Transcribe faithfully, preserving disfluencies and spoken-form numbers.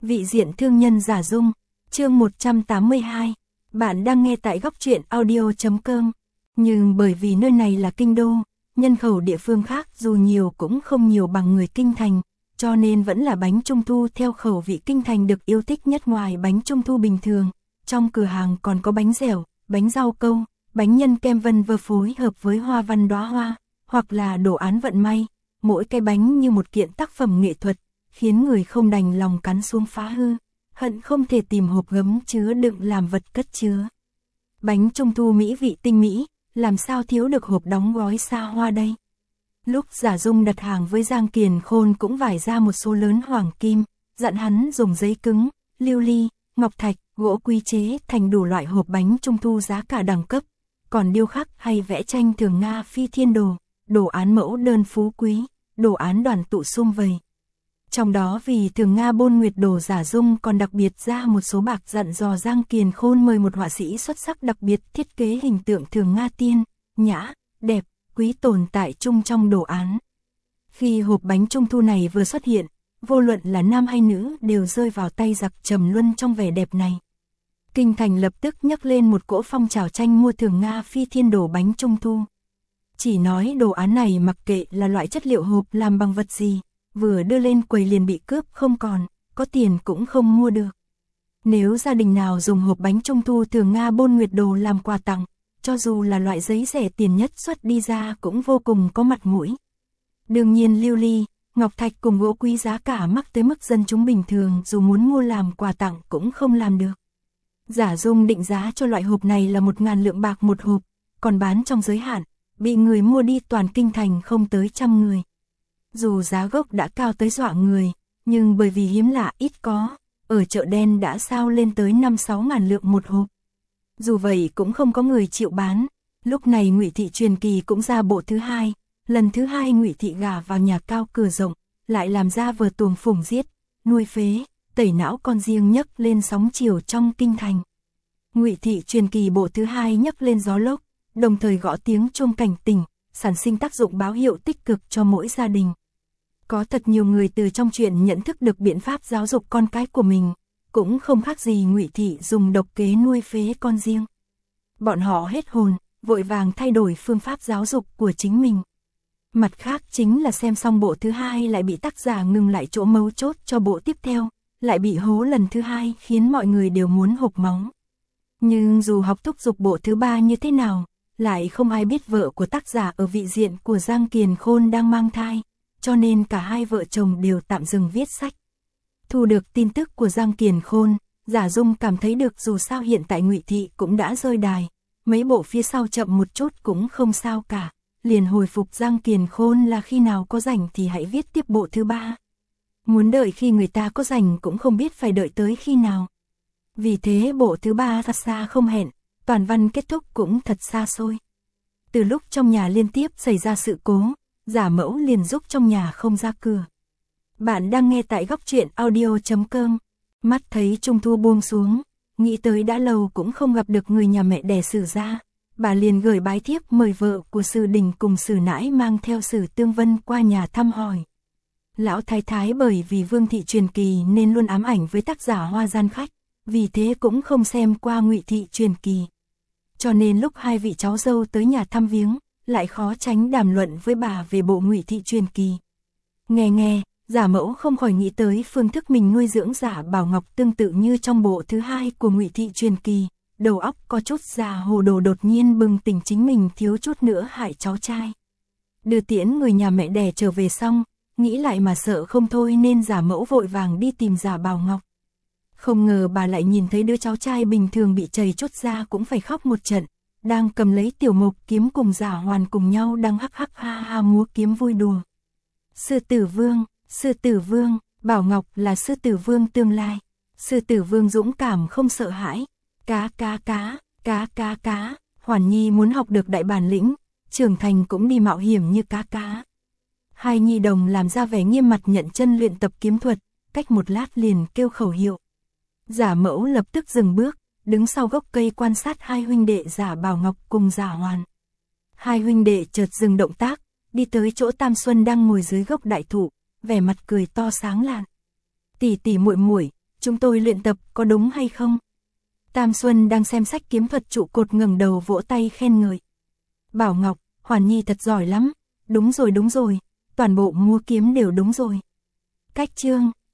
Vị diện thương nhân giả dung, chương một trăm tám mươi hai. Bạn đang nghe tại góc truyện audio.com. Nhưng bởi vì nơi này là kinh đô, nhân khẩu địa phương khác dù nhiều cũng không nhiều bằng người kinh thành, cho nên vẫn là bánh trung thu theo khẩu vị kinh thành được yêu thích nhất. Ngoài bánh trung thu bình thường, trong cửa hàng còn có bánh dẻo, bánh rau câu, bánh nhân kem vân vơ phối hợp với hoa văn đóa hoa, hoặc là đồ án vận may, mỗi cái bánh như một kiện tác phẩm nghệ thuật, khiến người không đành lòng cắn xuống phá hư, hận không thể tìm hộp gấm chứa đựng làm vật cất chứa. Bánh trung thu mỹ vị tinh mỹ, làm sao thiếu được hộp đóng gói xa hoa đây. Lúc Giả Dung đặt hàng với Giang Kiền Khôn cũng vải ra một số lớn hoàng kim, dặn hắn dùng giấy cứng, lưu ly, ngọc thạch, gỗ quý chế thành đủ loại hộp bánh trung thu giá cả đẳng cấp, còn điêu khắc hay vẽ tranh thường Nga phi thiên đồ, đồ án mẫu đơn phú quý, đồ án đoàn tụ sum vầy. Trong đó vì thường Nga bôn nguyệt đồ, Giả Dung còn đặc biệt ra một số bạc dặn dò Giang Kiền Khôn mời một họa sĩ xuất sắc đặc biệt thiết kế hình tượng thường Nga tiên, nhã, đẹp, quý tồn tại chung trong đồ án. Khi hộp bánh trung thu này vừa xuất hiện, vô luận là nam hay nữ đều rơi vào tay giặc trầm luân trong vẻ đẹp này. Kinh thành lập tức nhấc lên một cỗ phong trào tranh mua thường Nga phi thiên đồ bánh trung thu. Chỉ nói đồ án này mặc kệ là loại chất liệu hộp làm bằng vật gì, vừa đưa lên quầy liền bị cướp không còn, có tiền cũng không mua được. Nếu gia đình nào dùng hộp bánh trung thu thường Nga bôn nguyệt đồ làm quà tặng, cho dù là loại giấy rẻ tiền nhất xuất đi ra cũng vô cùng có mặt mũi. Đương nhiên lưu ly, ngọc thạch cùng gỗ quý giá cả mắc tới mức dân chúng bình thường dù muốn mua làm quà tặng cũng không làm được. Giả Dung định giá cho loại hộp này là một ngàn lượng bạc một hộp, còn bán trong giới hạn, bị người mua đi toàn kinh thành không tới trăm người. Dù giá gốc đã cao tới dọa người, nhưng bởi vì hiếm lạ ít có, ở chợ đen đã sao lên tới năm sáu ngàn lượng một hộp. Dù vậy cũng không có người chịu bán. Lúc này Ngụy Thị truyền kỳ cũng ra bộ thứ hai, lần thứ hai Ngụy Thị gả vào nhà cao cửa rộng, lại làm ra vở tuồng phủng giết, nuôi phế, tẩy não con riêng nhấc lên sóng chiều trong kinh thành. Ngụy Thị truyền kỳ bộ thứ hai nhấc lên gió lốc, đồng thời gõ tiếng chuông cảnh tỉnh, sản sinh tác dụng báo hiệu tích cực cho mỗi gia đình. Có thật nhiều người từ trong chuyện nhận thức được biện pháp giáo dục con cái của mình, cũng không khác gì Ngụy Thị dùng độc kế nuôi phế con riêng. Bọn họ hết hồn, vội vàng thay đổi phương pháp giáo dục của chính mình. Mặt khác chính là xem xong bộ thứ hai lại bị tác giả ngừng lại chỗ mấu chốt cho bộ tiếp theo, lại bị hố lần thứ hai khiến mọi người đều muốn hộc máu. Nhưng dù học thúc giục bộ thứ ba như thế nào, lại không ai biết vợ của tác giả ở vị diện của Giang Kiền Khôn đang mang thai, cho nên cả hai vợ chồng đều tạm dừng viết sách. Thu được tin tức của Giang Kiền Khôn, Giả Dung cảm thấy được dù sao hiện tại Ngụy Thị cũng đã rơi đài, mấy bộ phía sau chậm một chút cũng không sao cả, liền hồi phục Giang Kiền Khôn là khi nào có rảnh thì hãy viết tiếp bộ thứ ba. Muốn đợi khi người ta có rảnh cũng không biết phải đợi tới khi nào. Vì thế bộ thứ ba thật xa không hẹn, toàn văn kết thúc cũng thật xa xôi. Từ lúc trong nhà liên tiếp xảy ra sự cố, Giả Mẫu liền giúp trong nhà không ra cửa. Bạn đang nghe tại góc truyện audio.com. Mắt thấy trung thu buông xuống, nghĩ tới đã lâu cũng không gặp được người nhà mẹ đẻ Sử gia, bà liền gửi bái thiếp mời vợ của Sử Đình cùng Sử nãi mang theo Sử Tương Vân qua nhà thăm hỏi. Lão thái thái bởi vì Vương Thị truyền kỳ nên luôn ám ảnh với tác giả Hoa Gian Khách, vì thế cũng không xem qua Ngụy Thị truyền kỳ. Cho nên lúc hai vị cháu dâu tới nhà thăm viếng, lại khó tránh đàm luận với bà về bộ Ngụy Thị truyền kỳ. Nghe nghe, Giả Mẫu không khỏi nghĩ tới phương thức mình nuôi dưỡng Giả Bảo Ngọc tương tự như trong bộ thứ hai của Ngụy Thị truyền kỳ, đầu óc có chút già hồ đồ, đột nhiên bừng tỉnh chính mình thiếu chút nữa hại cháu trai. Đưa tiễn người nhà mẹ đẻ trở về xong, nghĩ lại mà sợ không thôi nên Giả Mẫu vội vàng đi tìm Giả Bảo Ngọc. Không ngờ bà lại nhìn thấy đứa cháu trai bình thường bị chảy chút ra cũng phải khóc một trận, đang cầm lấy tiểu mộc kiếm cùng Giả Hoàn cùng nhau đang hắc hắc ha ha múa kiếm vui đùa. Sư Tử Vương, Sư Tử Vương, Bảo Ngọc là Sư Tử Vương tương lai. Sư Tử Vương dũng cảm không sợ hãi. Cá cá cá, cá cá cá, Hoàn Nhi muốn học được đại bản lĩnh, trưởng thành cũng đi mạo hiểm như cá cá. Hai nhi đồng làm ra vẻ nghiêm mặt nhận chân luyện tập kiếm thuật, cách một lát liền kêu khẩu hiệu. Giả Mẫu lập tức dừng bước, đứng sau gốc cây quan sát hai huynh đệ Giả Bảo Ngọc cùng Giả Hoàn. Hai huynh đệ chợt dừng động tác, đi tới chỗ Tam Xuân đang ngồi dưới gốc đại thụ, vẻ mặt cười to sáng lạn. Tỷ tỷ muội muội, chúng tôi luyện tập có đúng hay không? Tam Xuân đang xem sách kiếm thuật trụ cột ngẩng đầu vỗ tay khen ngợi. Bảo Ngọc, Hoàn Nhi thật giỏi lắm. Đúng rồi đúng rồi, toàn bộ múa kiếm đều đúng rồi. Cách chương